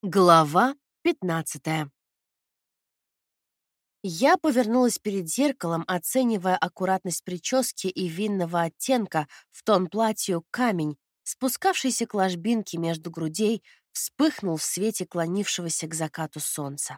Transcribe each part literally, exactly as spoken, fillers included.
Глава пятнадцатая. Я повернулась перед зеркалом, оценивая аккуратность прически и винного оттенка в тон платью камень, спускавшийся к ложбинке между грудей, вспыхнул в свете клонившегося к закату солнца.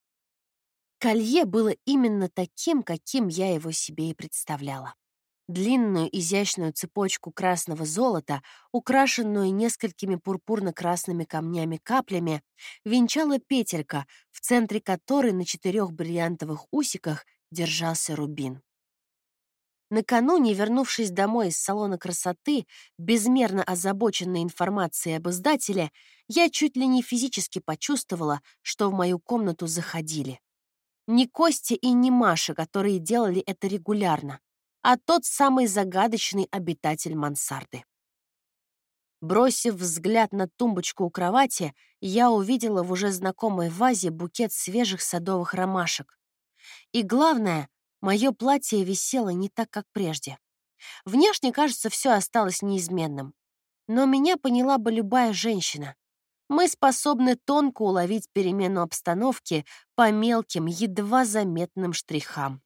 Колье было именно таким, каким я его себе и представляла. Длинную изящную цепочку красного золота, украшенную несколькими пурпурно-красными камнями-каплями, венчала петелька, в центре которой на четырех бриллиантовых усиках держался рубин. Накануне, вернувшись домой из салона красоты, безмерно озабоченной информацией об издателе, я чуть ли не физически почувствовала, что в мою комнату заходили. Не Костя и не Маша, которые делали это регулярно, а тот самый загадочный обитатель мансарды. Бросив взгляд на тумбочку у кровати, я увидела в уже знакомой вазе букет свежих садовых ромашек. И главное, мое платье висело не так, как прежде. Внешне, кажется, все осталось неизменным. Но меня поняла бы любая женщина. Мы способны тонко уловить перемену обстановки по мелким, едва заметным штрихам.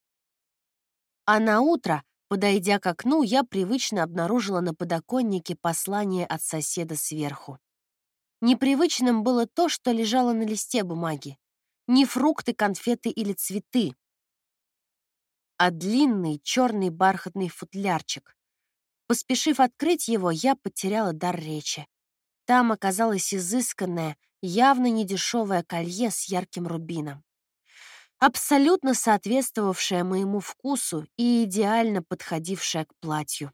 А на утро, подойдя к окну, я привычно обнаружила на подоконнике послание от соседа сверху. Непривычным было то, что лежало на листе бумаги. Не фрукты, конфеты или цветы, а длинный черный бархатный футлярчик. Поспешив открыть его, я потеряла дар речи. Там оказалось изысканное, явно недешевое колье с ярким рубином, абсолютно соответствовавшая моему вкусу и идеально подходившая к платью.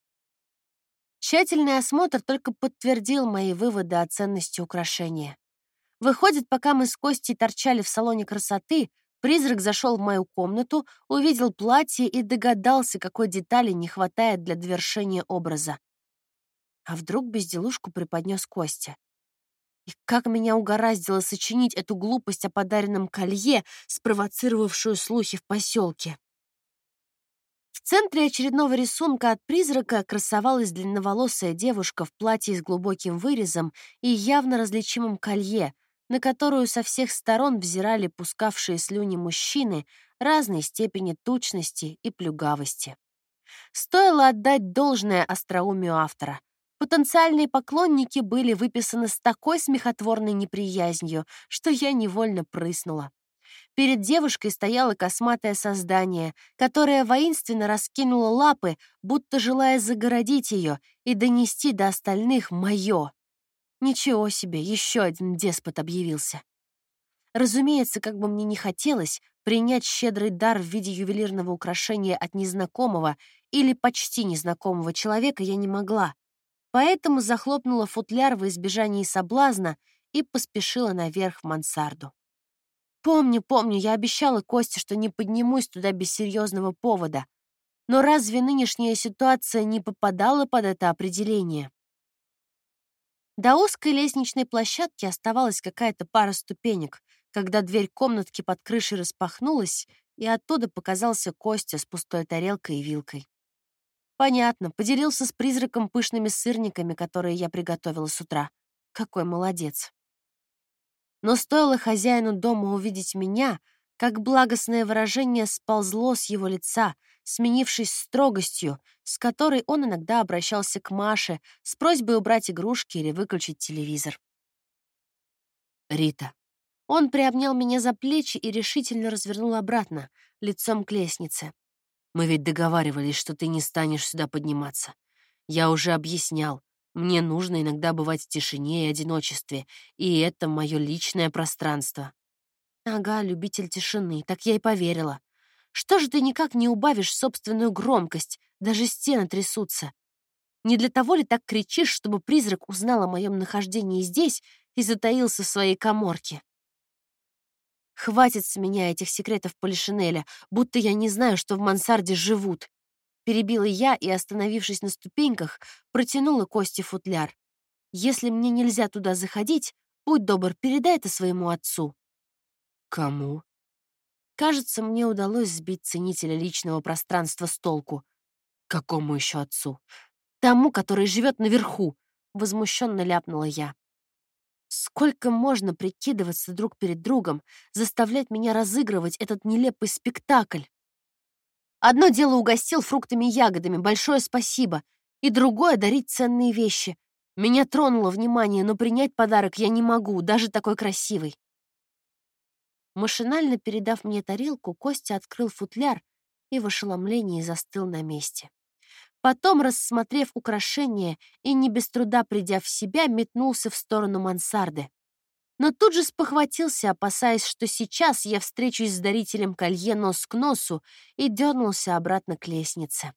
Тщательный осмотр только подтвердил мои выводы о ценности украшения. Выходит, пока мы с Костей торчали в салоне красоты, призрак зашел в мою комнату, увидел платье и догадался, какой детали не хватает для довершения образа. А вдруг безделушку преподнес Костя? И как меня угораздило сочинить эту глупость о подаренном колье, спровоцировавшую слухи в поселке. В центре очередного рисунка от призрака красовалась длинноволосая девушка в платье с глубоким вырезом и явно различимым колье, на которую со всех сторон взирали пускавшие слюни мужчины разной степени тучности и плюгавости. Стоило отдать должное остроумию автора. Потенциальные поклонники были выписаны с такой смехотворной неприязнью, что я невольно прыснула. Перед девушкой стояло косматое создание, которое воинственно раскинуло лапы, будто желая загородить ее и донести до остальных мое. Ничего себе, еще один деспот объявился. Разумеется, как бы мне ни хотелось, принять щедрый дар в виде ювелирного украшения от незнакомого или почти незнакомого человека я не могла. Поэтому захлопнула футляр во избежание соблазна и поспешила наверх в мансарду. Помню, помню, я обещала Косте, что не поднимусь туда без серьезного повода. Но разве нынешняя ситуация не попадала под это определение? До узкой лестничной площадки оставалась какая-то пара ступенек, когда дверь комнатки под крышей распахнулась, и оттуда показался Костя с пустой тарелкой и вилкой. Понятно, поделился с призраком пышными сырниками, которые я приготовила с утра. Какой молодец. Но стоило хозяину дома увидеть меня, как благостное выражение сползло с его лица, сменившись строгостью, с которой он иногда обращался к Маше с просьбой убрать игрушки или выключить телевизор. «Рита». Он приобнял меня за плечи и решительно развернул обратно, лицом к лестнице. «Мы ведь договаривались, что ты не станешь сюда подниматься. Я уже объяснял. Мне нужно иногда бывать в тишине и одиночестве, и это мое личное пространство». Ага, любитель тишины, так я и поверила. Что же ты никак не убавишь собственную громкость, даже стены трясутся? Не для того ли так кричишь, чтобы призрак узнал о моем нахождении здесь и затаился в своей каморке? Хватит с меня этих секретов Полишинеля, будто я не знаю, что в мансарде живут. Перебила я и, остановившись на ступеньках, протянула Косте футляр. Если мне нельзя туда заходить, будь добр, передай это своему отцу. Кому? Кажется, мне удалось сбить ценителя личного пространства с толку. Какому еще отцу? Тому, который живет наверху, возмущенно ляпнула я. Сколько можно прикидываться друг перед другом, заставлять меня разыгрывать этот нелепый спектакль? Одно дело угостил фруктами и ягодами, большое спасибо, и другое — дарить ценные вещи. Меня тронуло внимание, но принять подарок я не могу, даже такой красивый. Машинально передав мне тарелку, Костя открыл футляр и в ошеломлении застыл на месте. Потом, рассмотрев украшение и не без труда придя в себя, метнулся в сторону мансарды. Но тут же спохватился, опасаясь, что сейчас я встречусь с дарителем колье нос к носу, и дернулся обратно к лестнице.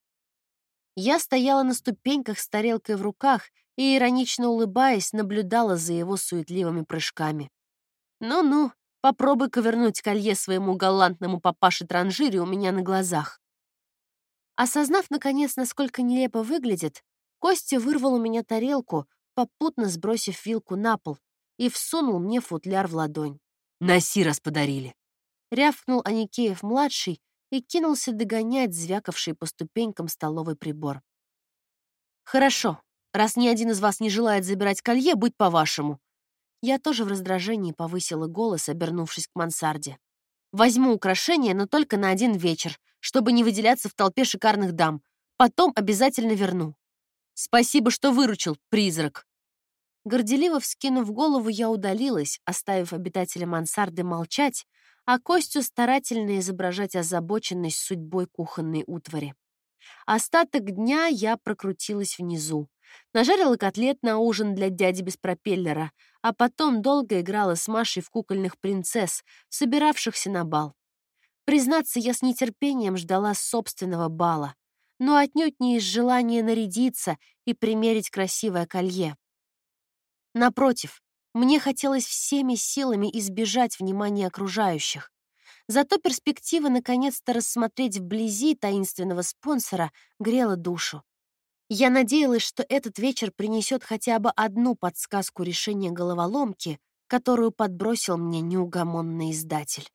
Я стояла на ступеньках с тарелкой в руках и, иронично улыбаясь, наблюдала за его суетливыми прыжками. Ну-ну, попробуй ковырнуть колье своему галантному папаше-транжире у меня на глазах. Осознав, наконец, насколько нелепо выглядит, Костя вырвал у меня тарелку, попутно сбросив вилку на пол, и всунул мне футляр в ладонь. «Носи, раз подарили!» Рявкнул Аникеев-младший и кинулся догонять звякавший по ступенькам столовый прибор. «Хорошо, раз ни один из вас не желает забирать колье, будь по-вашему». Я тоже в раздражении повысила голос, обернувшись к мансарде. «Возьму украшение, но только на один вечер, чтобы не выделяться в толпе шикарных дам. Потом обязательно верну. Спасибо, что выручил, призрак». Горделиво вскинув голову, я удалилась, оставив обитателя мансарды молчать, а Костю старательно изображать озабоченность судьбой кухонной утвари. Остаток дня я прокрутилась внизу. Нажарила котлет на ужин для дяди без пропеллера, а потом долго играла с Машей в кукольных принцесс, собиравшихся на бал. Признаться, я с нетерпением ждала собственного бала, но отнюдь не из желания нарядиться и примерить красивое колье. Напротив, мне хотелось всеми силами избежать внимания окружающих. Зато перспектива наконец-то рассмотреть вблизи таинственного спонсора грела душу. Я надеялась, что этот вечер принесет хотя бы одну подсказку решения головоломки, которую подбросил мне неугомонный издатель.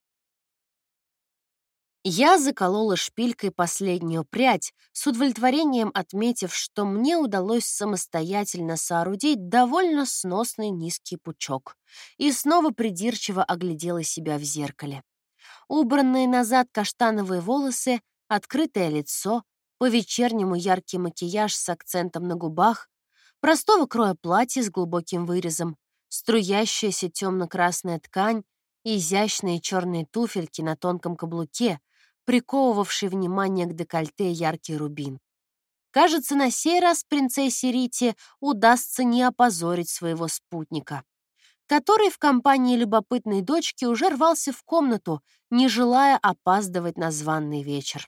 Я заколола шпилькой последнюю прядь, с удовлетворением отметив, что мне удалось самостоятельно соорудить довольно сносный низкий пучок, и снова придирчиво оглядела себя в зеркале. Убранные назад каштановые волосы, открытое лицо, по-вечернему яркий макияж с акцентом на губах, простого кроя платье с глубоким вырезом, струящаяся темно-красная ткань и изящные черные туфельки на тонком каблуке, приковывавший внимание к декольте яркий рубин. Кажется, на сей раз принцессе Рите удастся не опозорить своего спутника, который в компании любопытной дочки уже рвался в комнату, не желая опаздывать на званый вечер.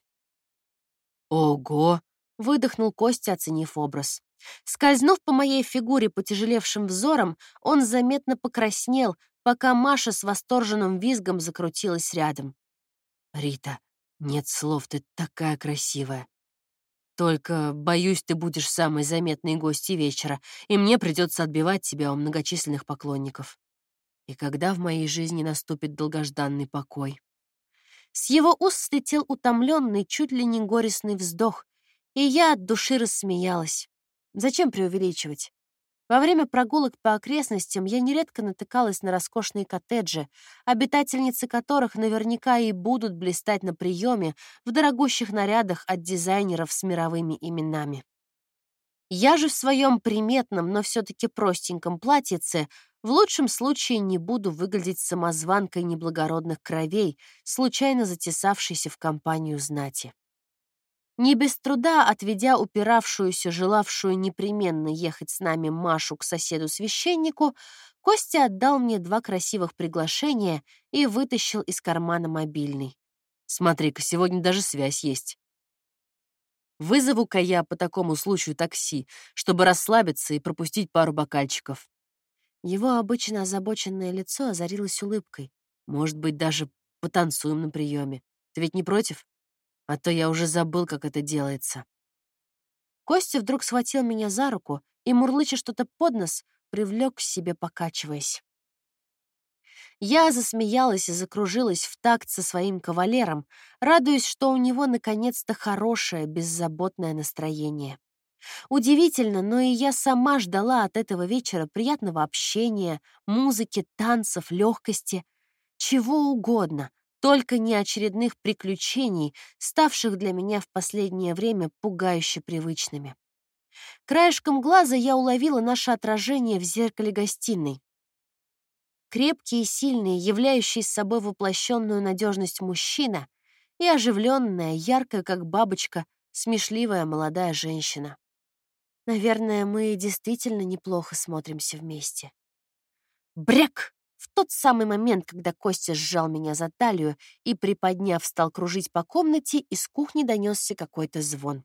«Ого!» — выдохнул Костя, оценив образ. Скользнув по моей фигуре потяжелевшим взором, он заметно покраснел, пока Маша с восторженным визгом закрутилась рядом. «Рита, нет слов, ты такая красивая. Только, боюсь, ты будешь самой заметной гостьей вечера, и мне придется отбивать тебя у многочисленных поклонников. И когда в моей жизни наступит долгожданный покой?» С его уст слетел утомленный, чуть ли не горестный вздох, и я от души рассмеялась. Зачем преувеличивать? Во время прогулок по окрестностям я нередко натыкалась на роскошные коттеджи, обитательницы которых наверняка и будут блистать на приеме в дорогущих нарядах от дизайнеров с мировыми именами. Я же в своем приметном, но все-таки простеньком платьице в лучшем случае не буду выглядеть самозванкой неблагородных кровей, случайно затесавшейся в компанию знати. Не без труда, отведя упиравшуюся, желавшую непременно ехать с нами Машу к соседу-священнику, Костя отдал мне два красивых приглашения и вытащил из кармана мобильный. «Смотри-ка, сегодня даже связь есть. Вызову-ка я по такому случаю такси, чтобы расслабиться и пропустить пару бокальчиков». Его обычно озабоченное лицо озарилось улыбкой. «Может быть, даже потанцуем на приеме. Ты ведь не против? А то я уже забыл, как это делается». Костя вдруг схватил меня за руку и, мурлыча что-то под нос, привлек к себе, покачиваясь. Я засмеялась и закружилась в такт со своим кавалером, радуясь, что у него наконец-то хорошее, беззаботное настроение. Удивительно, но и я сама ждала от этого вечера приятного общения, музыки, танцев, легкости, чего угодно, только не очередных приключений, ставших для меня в последнее время пугающе привычными. Краешком глаза я уловила наше отражение в зеркале гостиной. Крепкий и сильный, являющий собой воплощенную надежность мужчина, и оживленная, яркая, как бабочка, смешливая молодая женщина. Наверное, мы действительно неплохо смотримся вместе. Бряк! В тот самый момент, когда Костя сжал меня за талию и, приподняв, стал кружить по комнате, из кухни донесся какой-то звон.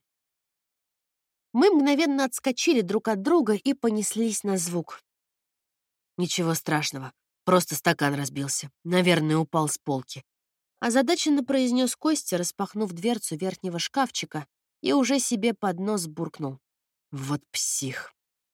Мы мгновенно отскочили друг от друга и понеслись на звук. «Ничего страшного, просто стакан разбился. Наверное, упал с полки», — озадаченно произнес Костя, распахнув дверцу верхнего шкафчика, и уже себе под нос буркнул. «Вот псих».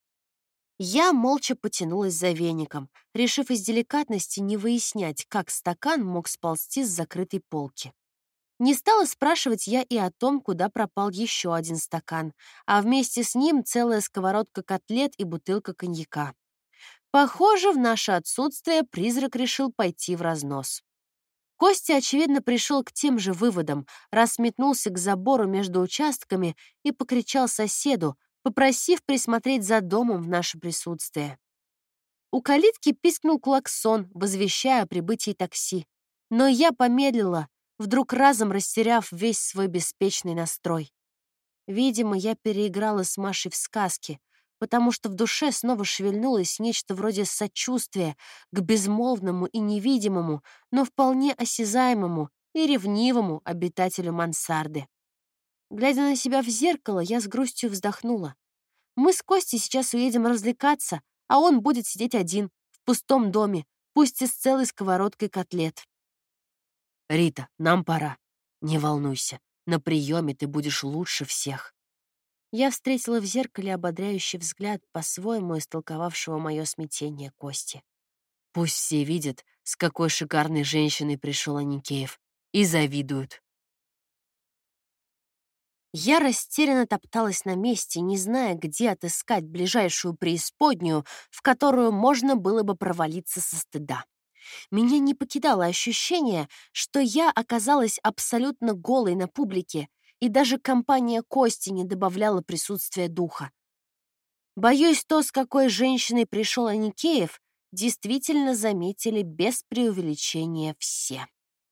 Я молча потянулась за веником, решив из деликатности не выяснять, как стакан мог сползти с закрытой полки. Не стала спрашивать я и о том, куда пропал еще один стакан, а вместе с ним целая сковородка котлет и бутылка коньяка. Похоже, в наше отсутствие призрак решил пойти в разнос. Костя, очевидно, пришел к тем же выводам, раз метнулся к забору между участками и покричал соседу, попросив присмотреть за домом в наше присутствие. У калитки пискнул клаксон, возвещая о прибытии такси. Но я помедлила, вдруг разом растеряв весь свой беспечный настрой. Видимо, я переиграла с Машей в сказки, потому что в душе снова шевельнулось нечто вроде сочувствия к безмолвному и невидимому, но вполне осязаемому и ревнивому обитателю мансарды. Глядя на себя в зеркало, я с грустью вздохнула. Мы с Костей сейчас уедем развлекаться, а он будет сидеть один, в пустом доме, пусть и с целой сковородкой котлет. «Рита, нам пора. Не волнуйся, на приеме ты будешь лучше всех». Я встретила в зеркале ободряющий взгляд, по-своему истолковавшего мое смятение Кости. Пусть все видят, с какой шикарной женщиной пришел Аникеев, и завидуют. Я растерянно топталась на месте, не зная, где отыскать ближайшую преисподнюю, в которую можно было бы провалиться со стыда. Меня не покидало ощущение, что я оказалась абсолютно голой на публике, и даже компания Кости не добавляла присутствия духа. Боюсь, то, с какой женщиной пришел Аникеев, действительно заметили без преувеличения все.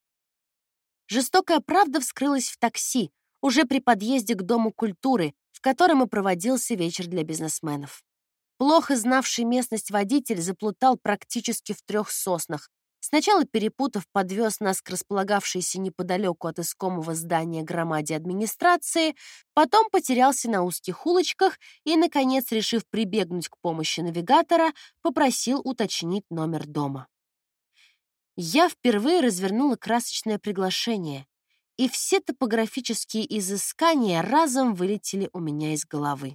Жестокая правда вскрылась в такси, уже при подъезде к Дому культуры, в котором и проводился вечер для бизнесменов. Плохо знавший местность водитель заплутал практически в трех соснах. Сначала, перепутав, подвез нас к располагавшейся неподалеку от искомого здания громаде администрации, потом потерялся на узких улочках и, наконец, решив прибегнуть к помощи навигатора, попросил уточнить номер дома. Я впервые развернула красочное приглашение, и все топографические изыскания разом вылетели у меня из головы.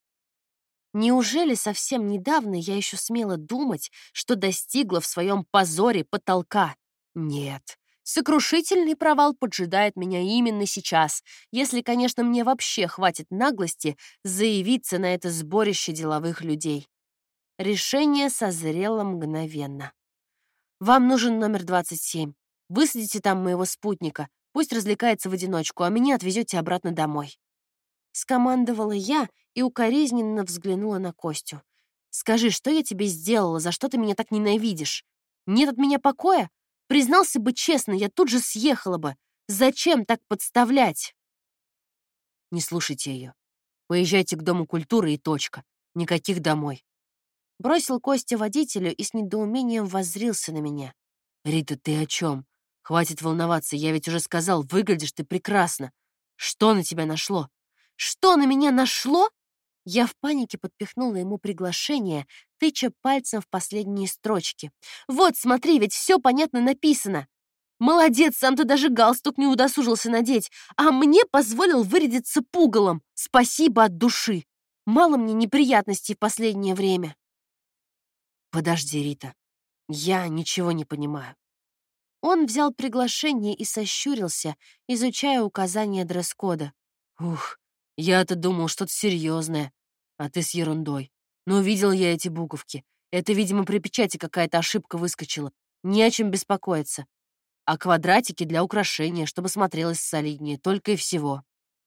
Неужели совсем недавно я еще смела думать, что достигла в своем позоре потолка? Нет. Сокрушительный провал поджидает меня именно сейчас, если, конечно, мне вообще хватит наглости заявиться на это сборище деловых людей. Решение созрело мгновенно. Вам нужен номер двадцать семь. Высадите там моего спутника. Пусть развлекается в одиночку, а меня отвезете обратно домой. Скомандовала я и укоризненно взглянула на Костю. «Скажи, что я тебе сделала, за что ты меня так ненавидишь? Нет от меня покоя? Признался бы честно, я тут же съехала бы. Зачем так подставлять?» «Не слушайте ее. Поезжайте к Дому культуры и точка. Никаких домой». Бросил Костя водителю и с недоумением воззрился на меня. «Рита, ты о чем? Хватит волноваться, я ведь уже сказал, выглядишь ты прекрасно. Что на тебя нашло?» «Что на меня нашло?» Я в панике подпихнула ему приглашение, тыча пальцем в последние строчки. «Вот, смотри, ведь все понятно написано. Молодец, сам ты даже галстук не удосужился надеть, а мне позволил вырядиться пугалом. Спасибо от души. Мало мне неприятностей в последнее время». «Подожди, Рита, я ничего не понимаю». Он взял приглашение и сощурился, изучая указания дресс-кода. «Ух, Я-то думал, что-то серьезное, а ты с ерундой. Но увидел я эти буковки. Это, видимо, при печати какая-то ошибка выскочила. Не о чем беспокоиться. А квадратики для украшения, чтобы смотрелось солиднее, только и всего.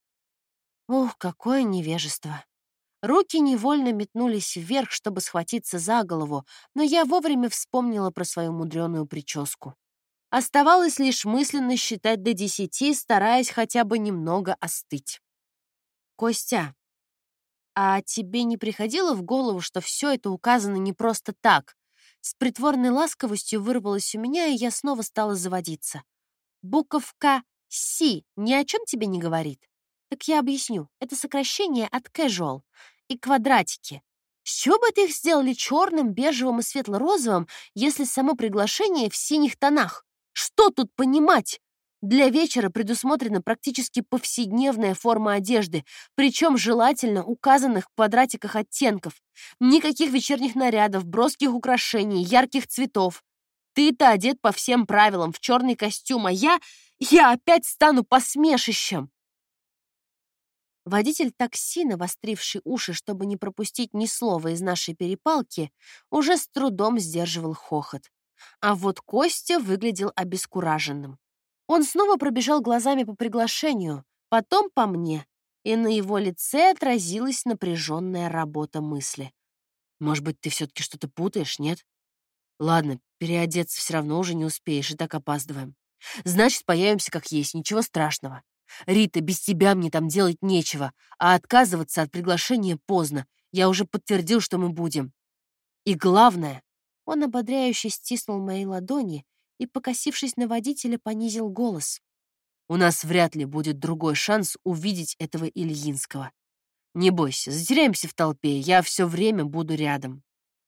Ух, какое невежество. Руки невольно метнулись вверх, чтобы схватиться за голову, но я вовремя вспомнила про свою мудреную прическу. Оставалось лишь мысленно считать до десяти, стараясь хотя бы немного остыть. «Костя, а тебе не приходило в голову, что все это указано не просто так?» С притворной ласковостью вырвалось у меня, и я снова стала заводиться. Буковка «Си» ни о чем тебе не говорит? Так я объясню. Это сокращение от casual. И квадратики. С чего бы это их сделали черным, бежевым и светло-розовым, если само приглашение в синих тонах? Что тут понимать? Для вечера предусмотрена практически повседневная форма одежды, причем желательно указанных в квадратиках оттенков. Никаких вечерних нарядов, броских украшений, ярких цветов. Ты-то одет по всем правилам, в черный костюм, а я... я опять стану посмешищем. Водитель такси, навостривший уши, чтобы не пропустить ни слова из нашей перепалки, уже с трудом сдерживал хохот. А вот Костя выглядел обескураженным. Он снова пробежал глазами по приглашению, потом по мне, и на его лице отразилась напряженная работа мысли. Может быть, ты все-таки что-то путаешь, нет? Ладно, переодеться все равно уже не успеешь, и так опаздываем. Значит, появимся как есть, ничего страшного. Рита, без тебя мне там делать нечего, а отказываться от приглашения поздно. Я уже подтвердил, что мы будем. И главное, Он ободряюще стиснул мои ладони и, покосившись на водителя, понизил голос. у нас вряд ли будет другой шанс увидеть этого Ильинского. Не бойся, затеряемся в толпе, я все время буду рядом.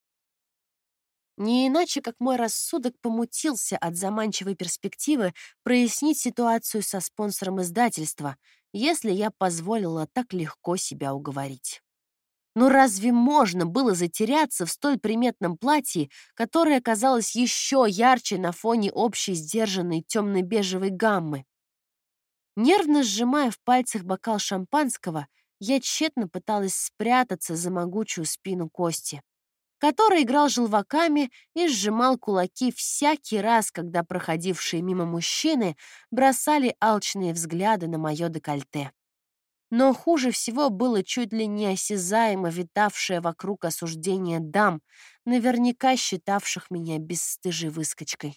Не иначе, как мой рассудок помутился от заманчивой перспективы прояснить ситуацию со спонсором издательства, если я позволила так легко себя уговорить. Но разве можно было затеряться в столь приметном платье, которое казалось еще ярче на фоне общей сдержанной темно-бежевой гаммы? Нервно сжимая в пальцах бокал шампанского, я тщетно пыталась спрятаться за могучую спину Кости, который играл желваками и сжимал кулаки всякий раз, когда проходившие мимо мужчины бросали алчные взгляды на мое декольте. Но хуже всего было чуть ли не осязаемо витавшее вокруг осуждение дам, наверняка считавших меня бесстыжей выскочкой.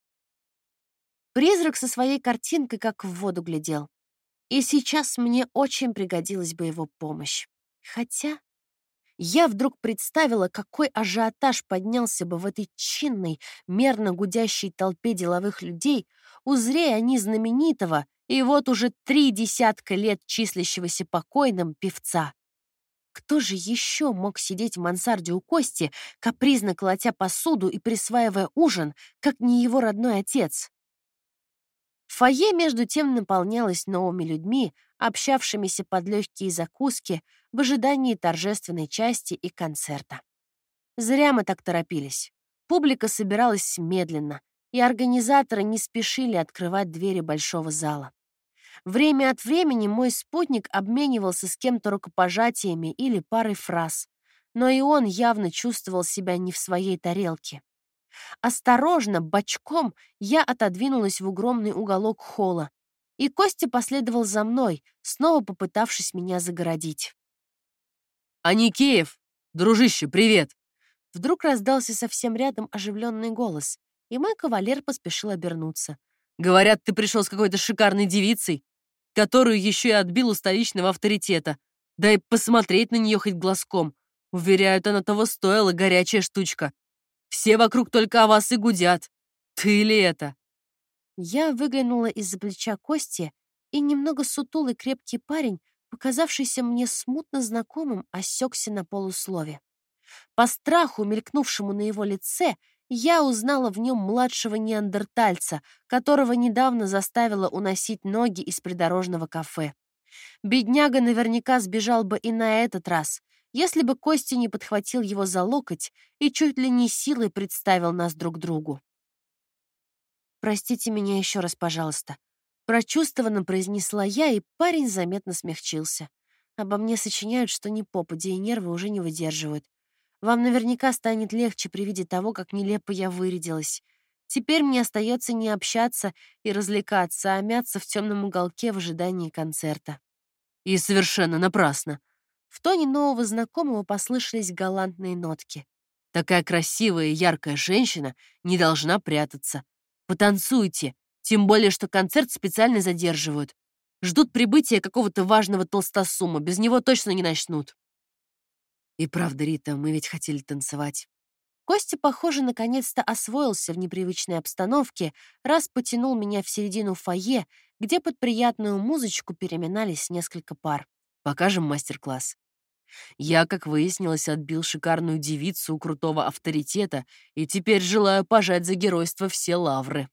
Призрак со своей картинкой как в воду глядел. И сейчас мне очень пригодилась бы его помощь. Хотя я вдруг представила, какой ажиотаж поднялся бы в этой чинной, мерно гудящей толпе деловых людей, узрея они знаменитого и вот уже три десятка лет числящегося покойным певца. Кто же еще мог сидеть в мансарде у Кости, капризно колотя посуду и присваивая ужин, как не его родной отец? Фойе, между тем, наполнялось новыми людьми, общавшимися под легкие закуски в ожидании торжественной части и концерта. Зря мы так торопились. Публика собиралась медленно, и организаторы не спешили открывать двери большого зала. Время от времени мой спутник обменивался с кем-то рукопожатиями или парой фраз, но и он явно чувствовал себя не в своей тарелке. Осторожно, бочком, я отодвинулась в огромный уголок холла, и Костя последовал за мной, снова попытавшись меня загородить. «Аникеев! Дружище, привет!» Вдруг раздался совсем рядом оживленный голос, и мой кавалер поспешил обернуться. «Говорят, ты пришел с какой-то шикарной девицей, которую еще и отбил у столичного авторитета. Дай посмотреть на нее хоть глазком. Уверяют, она того стоила, горячая штучка. Все вокруг только о вас и гудят. Ты ли это?» Я выглянула из-за плеча Кости, и немного сутулый крепкий парень, показавшийся мне смутно знакомым, осекся на полуслове. По страху, мелькнувшему на его лице, я узнала в нем младшего неандертальца, которого недавно заставила уносить ноги из придорожного кафе. Бедняга наверняка сбежал бы и на этот раз, если бы Костя не подхватил его за локоть и чуть ли не силой представил нас друг другу. «Простите меня еще раз, пожалуйста», — прочувствованно произнесла я, и парень заметно смягчился. Обо мне сочиняют, что не попадя, и нервы уже не выдерживают. Вам наверняка станет легче при виде того, как нелепо я вырядилась. Теперь мне остается не общаться и развлекаться, а мяться в темном уголке в ожидании концерта. И совершенно напрасно. В тоне нового знакомого послышались галантные нотки. Такая красивая и яркая женщина не должна прятаться. Потанцуйте, тем более, что концерт специально задерживают. Ждут прибытия какого-то важного толстосума, без него точно не начнут. И правда, Рита, мы ведь хотели танцевать. Костя, похоже, наконец-то освоился в непривычной обстановке, раз потянул меня в середину фойе, где под приятную музычку переминались несколько пар. Покажем мастер-класс. Я, как выяснилось, отбил шикарную девицу у крутого авторитета и теперь желаю пожать за геройство все лавры.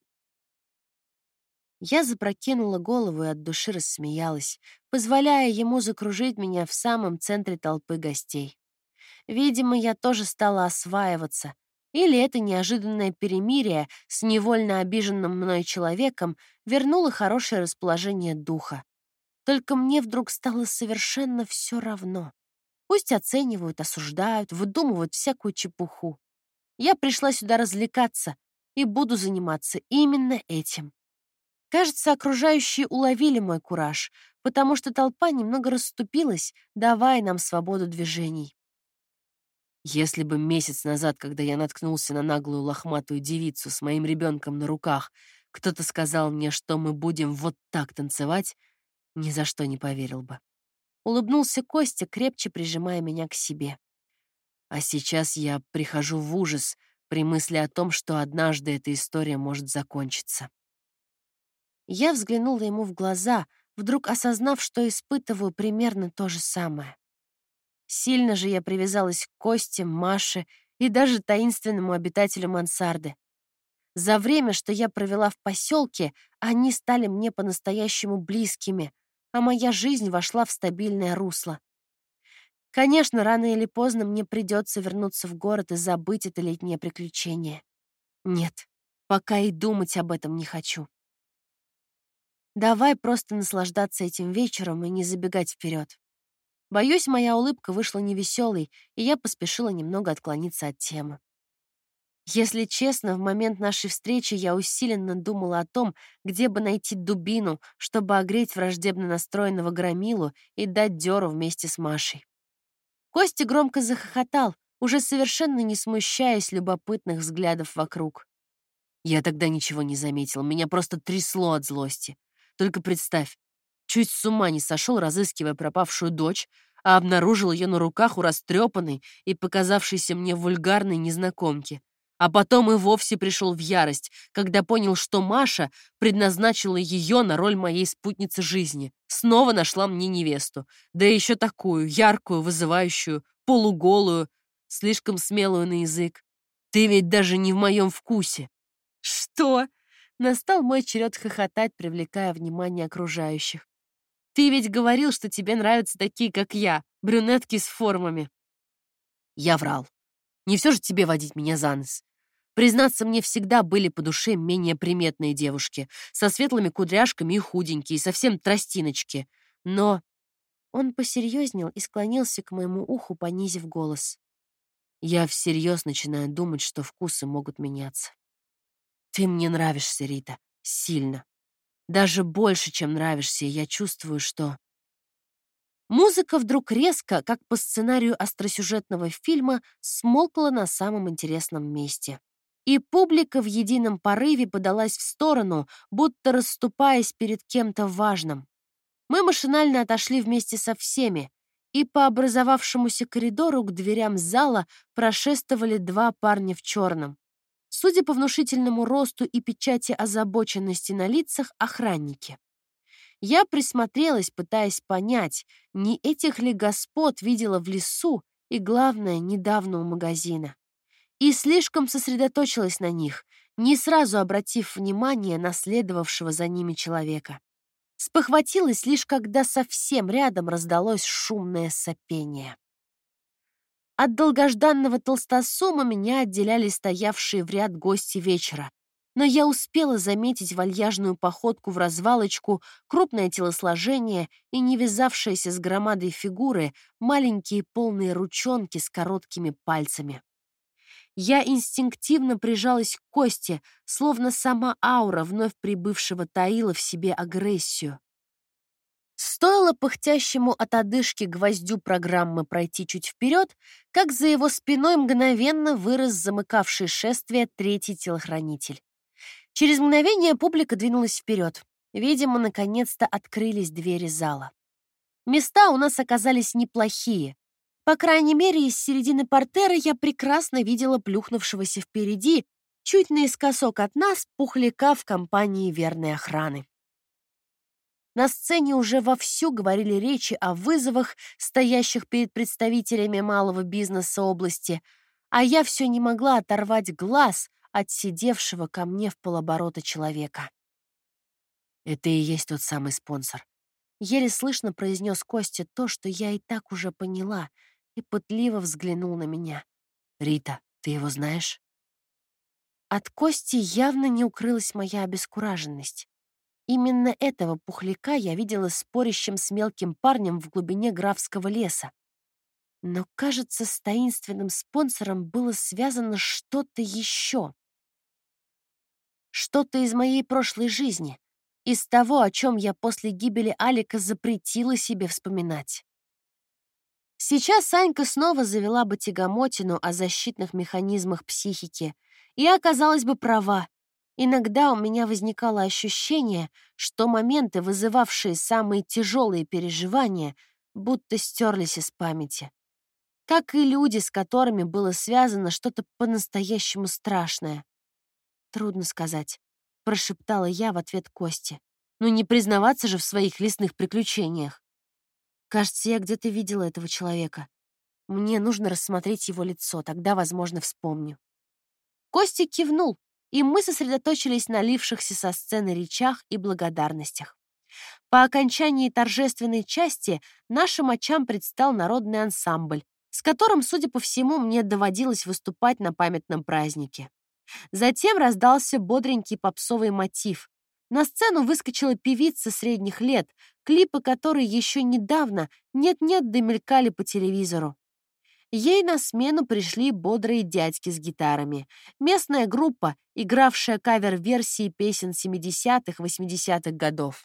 Я запрокинула голову и от души рассмеялась, позволяя ему закружить меня в самом центре толпы гостей. Видимо, я тоже стала осваиваться. Или это неожиданное перемирие с невольно обиженным мной человеком вернуло хорошее расположение духа. Только мне вдруг стало совершенно все равно. Пусть оценивают, осуждают, выдумывают всякую чепуху. Я пришла сюда развлекаться и буду заниматься именно этим. Кажется, окружающие уловили мой кураж, потому что толпа немного расступилась, давая нам свободу движений. Если бы месяц назад, когда я наткнулся на наглую лохматую девицу с моим ребенком на руках, кто-то сказал мне, что мы будем вот так танцевать, ни за что не поверил бы. Улыбнулся Костя, крепче прижимая меня к себе. А сейчас я прихожу в ужас при мысли о том, что однажды эта история может закончиться. Я взглянула ему в глаза, вдруг осознав, что испытываю примерно то же самое. Сильно же я привязалась к Косте, Маше и даже таинственному обитателю мансарды. За время, что я провела в поселке, они стали мне по-настоящему близкими, а моя жизнь вошла в стабильное русло. Конечно, рано или поздно мне придется вернуться в город и забыть это летнее приключение. Нет, пока и думать об этом не хочу. Давай просто наслаждаться этим вечером и не забегать вперед. Боюсь, моя улыбка вышла невеселой, и я поспешила немного отклониться от темы. Если честно, в момент нашей встречи я усиленно думала о том, где бы найти дубину, чтобы огреть враждебно настроенного громилу и дать дёру вместе с Машей. Костя громко захохотал, уже совершенно не смущаясь любопытных взглядов вокруг. Я тогда ничего не заметил, меня просто трясло от злости. Только представь, чуть с ума не сошел, разыскивая пропавшую дочь, а обнаружил ее на руках у растрепанной и показавшейся мне вульгарной незнакомки. А потом и вовсе пришел в ярость, когда понял, что Маша предназначила ее на роль моей спутницы жизни. Снова нашла мне невесту. Да еще такую, яркую, вызывающую, полуголую, слишком смелую на язык. Ты ведь даже не в моем вкусе. Что? Настал мой черед хохотать, привлекая внимание окружающих. Ты ведь говорил, что тебе нравятся такие, как я, брюнетки с формами. Я врал. Не все же тебе водить меня за нос. Признаться, мне всегда были по душе менее приметные девушки, со светлыми кудряшками и худенькие, совсем тростиночки. Но он посерьезнел и склонился к моему уху, понизив голос. Я всерьез начинаю думать, что вкусы могут меняться. Ты мне нравишься, Рита, сильно. Даже больше, чем нравишься, и я чувствую, что... Музыка вдруг резко, как по сценарию остросюжетного фильма, смолкла на самом интересном месте. И публика в едином порыве подалась в сторону, будто расступаясь перед кем-то важным. Мы машинально отошли вместе со всеми, и по образовавшемуся коридору к дверям зала прошествовали два парня в черном. Судя по внушительному росту и печати озабоченности на лицах, охранники. Я присмотрелась, пытаясь понять, не этих ли господ видела в лесу и, главное, недавно у магазина. И слишком сосредоточилась на них, не сразу обратив внимание на следовавшего за ними человека. Спохватилась лишь, когда совсем рядом раздалось шумное сопение. От долгожданного толстосума меня отделяли стоявшие в ряд гости вечера. Но я успела заметить вальяжную походку в развалочку, крупное телосложение и не вязавшиеся с громадой фигуры маленькие полные ручонки с короткими пальцами. Я инстинктивно прижалась к Косте, словно сама аура вновь прибывшего таила в себе агрессию. Стоило пыхтящему от одышки гвоздю программы пройти чуть вперед, как за его спиной мгновенно вырос замыкавший шествие третий телохранитель. Через мгновение публика двинулась вперед. Видимо, наконец-то открылись двери зала. Места у нас оказались неплохие. По крайней мере, из середины портера я прекрасно видела плюхнувшегося впереди, чуть наискосок от нас, пухляка в компании верной охраны. На сцене уже вовсю говорили речи о вызовах, стоящих перед представителями малого бизнеса области, а я все не могла оторвать глаз от сидевшего ко мне в полоборота человека. Это и есть тот самый спонсор. Еле слышно произнес Костя то, что я и так уже поняла, и пытливо взглянул на меня. Рита, ты его знаешь? От Кости явно не укрылась моя обескураженность. Именно этого пухляка я видела спорящим с мелким парнем в глубине графского леса. Но, кажется, с таинственным спонсором было связано что-то еще. Что-то из моей прошлой жизни, из того, о чем я после гибели Алика запретила себе вспоминать. Сейчас Анька снова завела бы тягомотину о защитных механизмах психики и оказалась бы права. Иногда у меня возникало ощущение, что моменты, вызывавшие самые тяжелые переживания, будто стерлись из памяти. Как и люди, с которыми было связано что-то по-настоящему страшное. «Трудно сказать», — прошептала я в ответ Косте. «Ну не признаваться же в своих лесных приключениях. Кажется, я где-то видела этого человека. Мне нужно рассмотреть его лицо, тогда, возможно, вспомню». Костя кивнул, и мы сосредоточились на лившихся со сцены речах и благодарностях. По окончании торжественной части нашим очам предстал народный ансамбль, с которым, судя по всему, мне доводилось выступать на памятном празднике. Затем раздался бодренький попсовый мотив. На сцену выскочила певица средних лет, клипы которой еще недавно нет-нет да мелькали по телевизору. Ей на смену пришли бодрые дядьки с гитарами. Местная группа, игравшая кавер-версии песен семидесятых-восьмидесятых годов.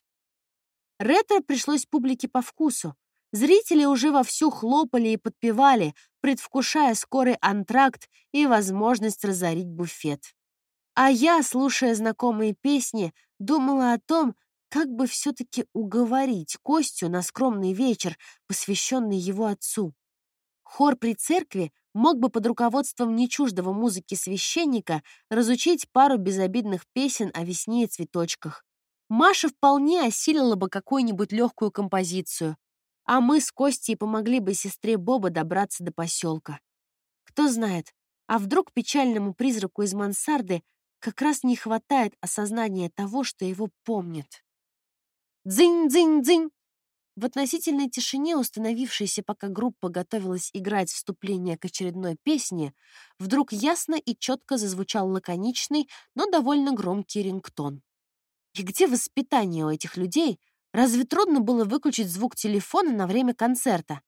Ретро пришлось публике по вкусу. Зрители уже вовсю хлопали и подпевали, предвкушая скорый антракт и возможность разорить буфет. А я, слушая знакомые песни, думала о том, как бы все-таки уговорить Костю на скромный вечер, посвященный его отцу. Хор при церкви мог бы под руководством нечуждого музыки священника разучить пару безобидных песен о весне и цветочках. Маша вполне осилила бы какую-нибудь легкую композицию, а мы с Костей помогли бы сестре Боба добраться до поселка. Кто знает, а вдруг печальному призраку из мансарды как раз не хватает осознания того, что его помнят. Дзынь-дзынь-дзынь! В относительной тишине, установившейся, пока группа готовилась играть вступление к очередной песне, вдруг ясно и четко зазвучал лаконичный, но довольно громкий рингтон. И где воспитание у этих людей? Разве трудно было выключить звук телефона на время концерта?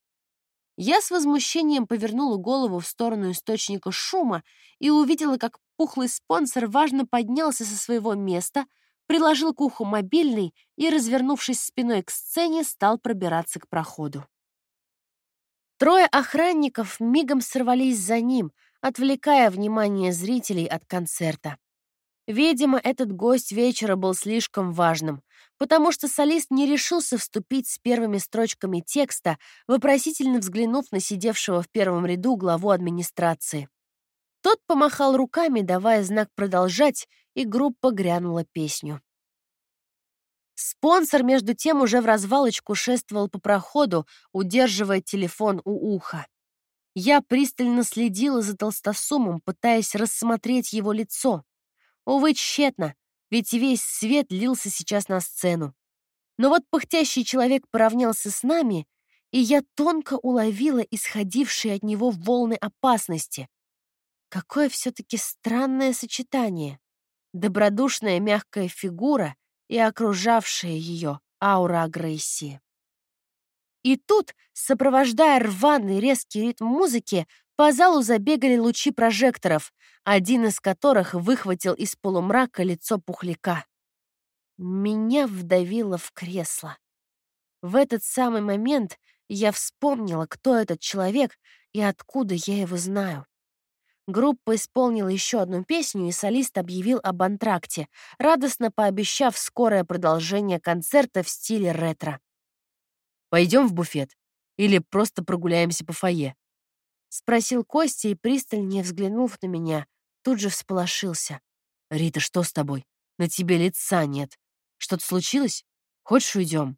Я с возмущением повернула голову в сторону источника шума и увидела, как пухлый спонсор важно поднялся со своего места, приложил к уху мобильный и, развернувшись спиной к сцене, стал пробираться к проходу. Трое охранников мигом сорвались за ним, отвлекая внимание зрителей от концерта. Видимо, этот гость вечера был слишком важным, потому что солист не решился вступить с первыми строчками текста, вопросительно взглянув на сидевшего в первом ряду главу администрации. Тот помахал руками, давая знак продолжать, и группа грянула песню. Спонсор, между тем, уже в развалочку шествовал по проходу, удерживая телефон у уха. Я пристально следила за толстосумом, пытаясь рассмотреть его лицо. Увы, тщетно, ведь весь свет лился сейчас на сцену. Но вот пыхтящий человек поравнялся с нами, и я тонко уловила исходившие от него волны опасности. Какое все-таки странное сочетание. добродушная мягкая фигура и окружавшая ее аура агрессии. И тут, сопровождая рваный резкий ритм музыки, по залу забегали лучи прожекторов, один из которых выхватил из полумрака лицо Пухляка. Меня вдавило в кресло. В этот самый момент я вспомнила, кто этот человек и откуда я его знаю. Группа исполнила еще одну песню, и солист объявил об антракте, радостно пообещав скорое продолжение концерта в стиле ретро. «Пойдем в буфет? Или просто прогуляемся по фойе?» — спросил Костя и, пристальнее взглянув на меня, тут же всполошился. «Рита, что с тобой? На тебе лица нет. Что-то случилось? Хочешь, уйдем?»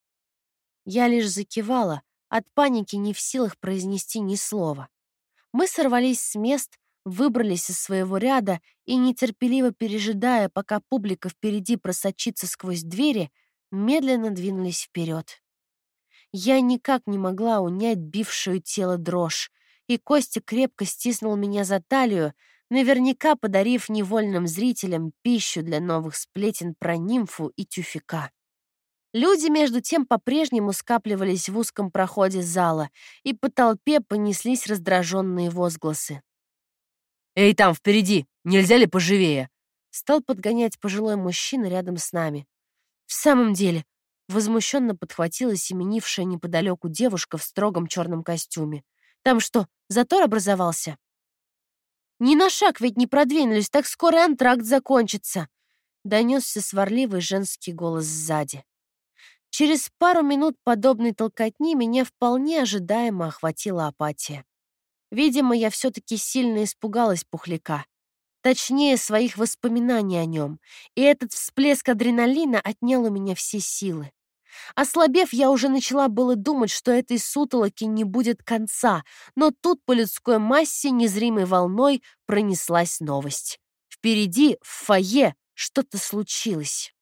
Я лишь закивала, от паники не в силах произнести ни слова. Мы сорвались с мест, выбрались из своего ряда и, нетерпеливо пережидая, пока публика впереди просочится сквозь двери, медленно двинулись вперед. Я никак не могла унять бившую тело дрожь, и Костя крепко стиснул меня за талию, наверняка подарив невольным зрителям пищу для новых сплетен про нимфу и тюфяка. Люди, между тем, по-прежнему скапливались в узком проходе зала, и по толпе понеслись раздраженные возгласы. «Эй, там, впереди! Нельзя ли поживее?» Стал подгонять пожилой мужчина рядом с нами. В самом деле, возмущенно подхватила семенившая неподалеку девушка в строгом черном костюме. Там что, затор образовался? Ни на шаг ведь не продвинулись, так скоро и антракт закончится, донесся сварливый женский голос сзади. Через пару минут подобной толкотни меня вполне ожидаемо охватила апатия. Видимо, я все-таки сильно испугалась Пухляка. Точнее, своих воспоминаний о нем. И этот всплеск адреналина отнял у меня все силы. Ослабев, я уже начала было думать, что этой сутолоки не будет конца, но тут по людской массе незримой волной пронеслась новость. Впереди, в фойе, что-то случилось.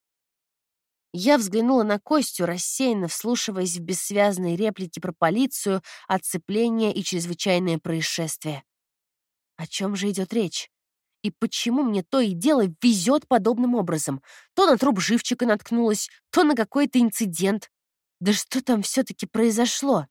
Я взглянула на Костю, рассеянно вслушиваясь в бессвязные реплики про полицию, оцепление и чрезвычайное происшествие. О чем же идет речь? И почему мне то и дело везет подобным образом? То на труп живчика наткнулась, то на какой-то инцидент. Да что там все-таки произошло?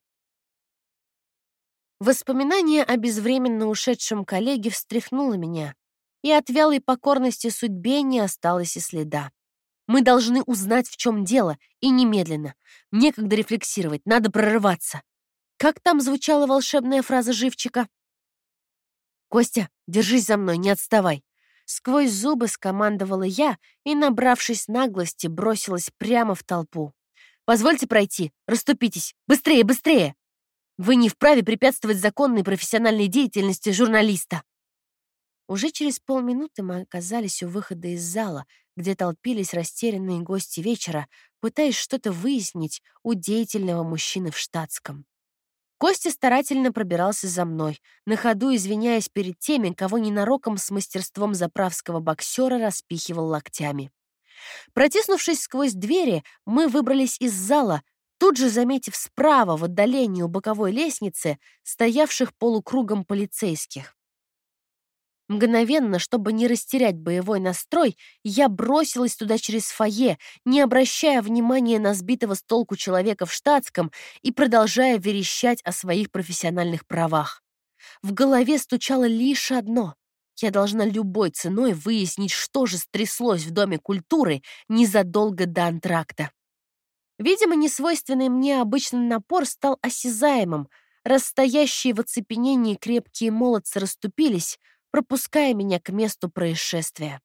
Воспоминание о безвременно ушедшем коллеге встряхнуло меня, и от вялой покорности судьбе не осталось и следа. Мы должны узнать, в чем дело, и немедленно. Некогда рефлексировать, надо прорываться. Как там звучала волшебная фраза живчика? «Костя, держись за мной, не отставай!» Сквозь зубы скомандовала я и, набравшись наглости, бросилась прямо в толпу. «Позвольте пройти, расступитесь, быстрее, быстрее! Вы не вправе препятствовать законной профессиональной деятельности журналиста!» Уже через полминуты мы оказались у выхода из зала, где толпились растерянные гости вечера, пытаясь что-то выяснить у деятельного мужчины в штатском. Костя старательно пробирался за мной, на ходу извиняясь перед теми, кого ненароком с мастерством заправского боксера распихивал локтями. Протиснувшись сквозь двери, мы выбрались из зала, тут же заметив справа, в отдалении у боковой лестницы, стоявших полукругом полицейских. Мгновенно, чтобы не растерять боевой настрой, я бросилась туда через фойе, не обращая внимания на сбитого с толку человека в штатском и продолжая верещать о своих профессиональных правах. В голове стучало лишь одно: я должна любой ценой выяснить, что же стряслось в Доме культуры незадолго до антракта. Видимо, несвойственный мне обычный напор стал осязаемым, раз стоящие в оцепенении крепкие молодцы расступились, пропуская меня к месту происшествия.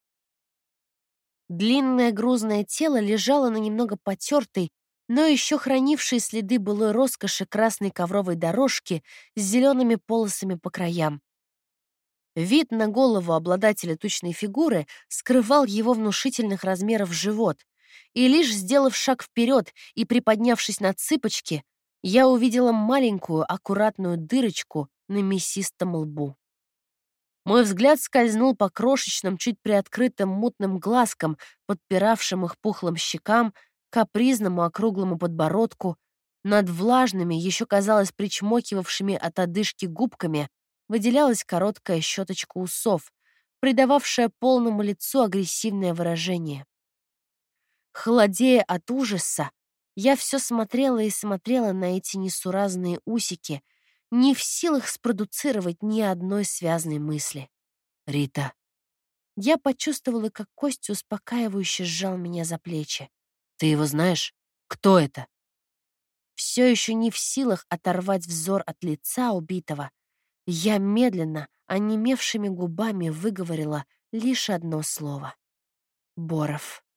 Длинное грузное тело лежало на немного потертой, но еще хранившей следы былой роскоши красной ковровой дорожки с зелеными полосами по краям. Вид на голову обладателя тучной фигуры скрывал его внушительных размеров живот, и лишь сделав шаг вперед и приподнявшись на цыпочки, я увидела маленькую аккуратную дырочку на мясистом лбу. Мой взгляд скользнул по крошечным, чуть приоткрытым мутным глазкам, подпиравшим их пухлым щекам, капризному округлому подбородку. Над влажными, еще казалось причмокивавшими от одышки губками, выделялась короткая щеточка усов, придававшее полному лицу агрессивное выражение. Холодея от ужаса, я все смотрела и смотрела на эти несуразные усики, не в силах спродуцировать ни одной связной мысли. «Рита». Я почувствовала, как Костя успокаивающе сжал меня за плечи. «Ты его знаешь? Кто это?» Все еще не в силах оторвать взор от лица убитого, я медленно, онемевшими губами выговорила лишь одно слово. Боров.